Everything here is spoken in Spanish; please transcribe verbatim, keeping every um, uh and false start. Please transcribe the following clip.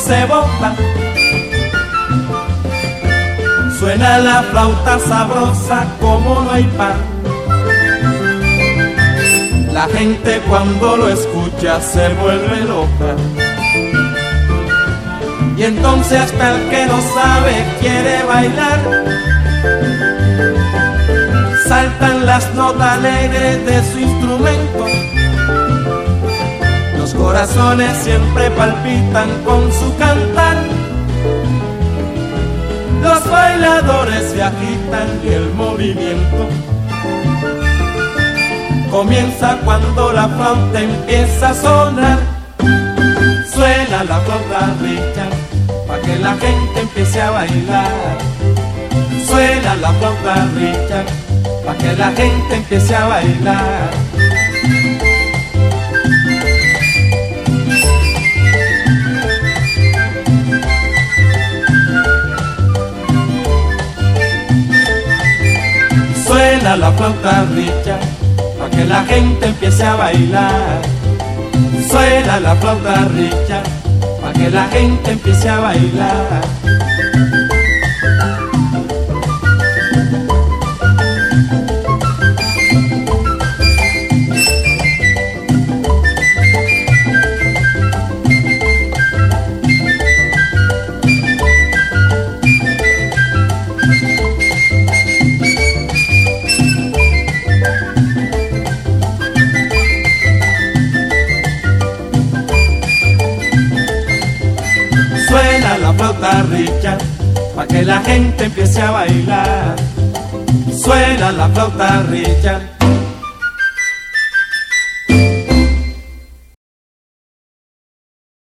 se bota. Suena la flauta sabrosa como no hay par. La gente cuando lo escucha se vuelve loca. Y entonces hasta el que no sabe quiere bailar. Saltan las notas alegres de su instrumento. Los corazones siempre palpitan con su cantar. Los bailadores se agitan y el movimiento comienza cuando la flauta empieza a sonar. Suena la flauta Richard pa' que la gente empiece a bailar. Suena la flauta Richard pa' que la gente empiece a bailar. Suena la flauta Richard pa' que la gente empiece a bailar. Suena la flauta Richard pa' que la gente empiece a bailar. Suena la flauta Richard pa' que la gente empiece a bailar. Suena la flauta Richard